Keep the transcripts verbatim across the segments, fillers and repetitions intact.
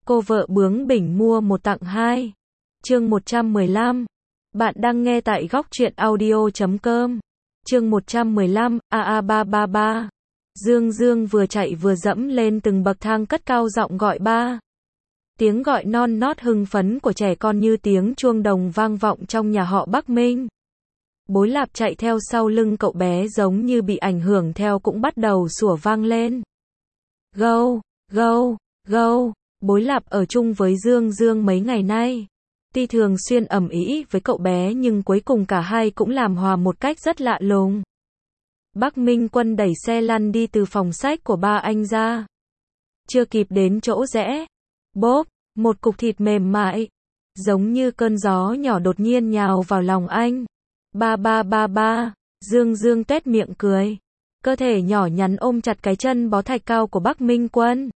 Cô vợ bướng bỉnh mua một tặng hai. Chương một trăm mười lăm. Bạn đang nghe tại góc truyện audio chấm com. Chương một trăm mười lăm, a a ba ba ba. Dương Dương vừa chạy vừa dẫm lên từng bậc thang cất cao giọng gọi ba. Tiếng gọi non nót hưng phấn của trẻ con như tiếng chuông đồng vang vọng trong nhà họ Bắc Minh. Bối Lạp chạy theo sau lưng cậu bé giống như bị ảnh hưởng theo cũng bắt đầu sủa vang lên. Gâu, gâu, gâu. Bối Lạp ở chung với Dương Dương mấy ngày nay. Tuy thường xuyên ầm ĩ với cậu bé nhưng cuối cùng cả hai cũng làm hòa một cách rất lạ lùng. Bắc Minh Quân đẩy xe lăn đi từ phòng sách của ba anh ra. Chưa kịp đến chỗ rẽ. Bốp, một cục thịt mềm mại. Giống như cơn gió nhỏ đột nhiên nhào vào lòng anh. Ba ba ba ba. Dương Dương tuét miệng cười. Cơ thể nhỏ nhắn ôm chặt cái chân bó thạch cao của Bắc Minh Quân.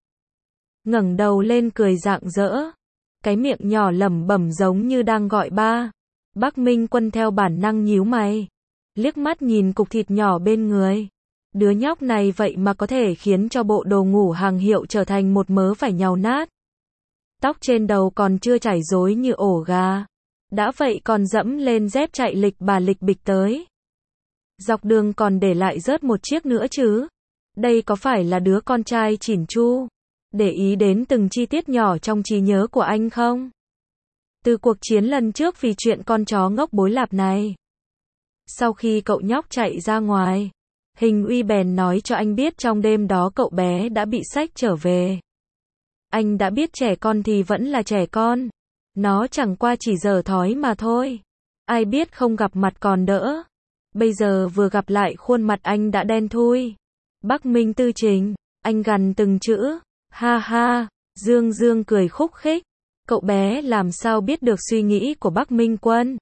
Ngẩng đầu lên cười rạng rỡ. Cái miệng nhỏ lẩm bẩm giống như đang gọi ba. Bắc Minh Quân theo bản năng nhíu mày. Liếc mắt nhìn cục thịt nhỏ bên người. Đứa nhóc này vậy mà có thể khiến cho bộ đồ ngủ hàng hiệu trở thành một mớ vải nhàu nát. Tóc trên đầu còn chưa chảy rối như ổ gà. Đã vậy còn dẫm lên dép chạy lịch bà lịch bịch tới. Dọc đường còn để lại rớt một chiếc nữa chứ. Đây có phải là đứa con trai chỉn chu? Để ý đến từng chi tiết nhỏ trong trí nhớ của anh không? Từ cuộc chiến lần trước vì chuyện con chó ngốc Bối Lạp này. Sau khi cậu nhóc chạy ra ngoài, Hình Uy bèn nói cho anh biết trong đêm đó cậu bé đã bị xách trở về. Anh đã biết trẻ con thì vẫn là trẻ con. Nó chẳng qua chỉ dở thói mà thôi. Ai biết không gặp mặt còn đỡ. Bây giờ vừa gặp lại khuôn mặt anh đã đen thui. Bắc Minh Tư Trình, anh gằn từng chữ. Ha ha, Dương Dương cười khúc khích. Cậu bé làm sao biết được suy nghĩ của Bắc Minh Quân.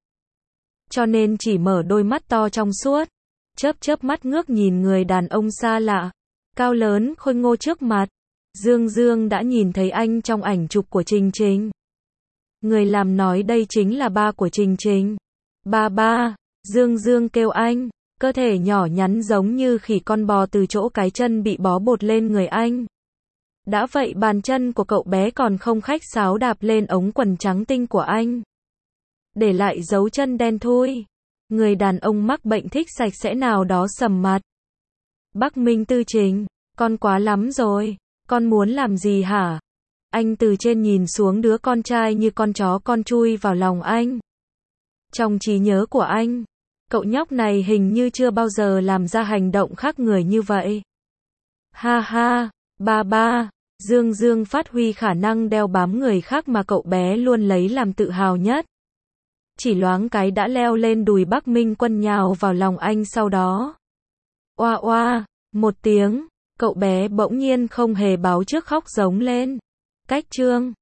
Cho nên chỉ mở đôi mắt to trong suốt. Chớp chớp mắt ngước nhìn người đàn ông xa lạ. Cao lớn khôi ngô trước mặt. Dương Dương đã nhìn thấy anh trong ảnh chụp của Trình Trình. Người làm nói đây chính là ba của Trình Trình. Ba ba, Dương Dương kêu anh. Cơ thể nhỏ nhắn giống như khỉ con bò từ chỗ cái chân bị bó bột lên người anh. Đã vậy bàn chân của cậu bé còn không khách sáo đạp lên ống quần trắng tinh của anh. Để lại dấu chân đen thui. Người đàn ông mắc bệnh thích sạch sẽ nào đó sầm mặt. Bắc Minh Tư Trình, con quá lắm rồi. Con muốn làm gì hả? Anh từ trên nhìn xuống đứa con trai như con chó con chui vào lòng anh. Trong trí nhớ của anh, cậu nhóc này hình như chưa bao giờ làm ra hành động khác người như vậy. Ha ha, ba ba. Dương Dương phát huy khả năng đeo bám người khác mà cậu bé luôn lấy làm tự hào nhất. Chỉ loáng cái đã leo lên đùi Bắc Minh Quân nhào vào lòng anh sau đó. Oa oa, một tiếng, cậu bé bỗng nhiên không hề báo trước khóc giống lên. Cách chương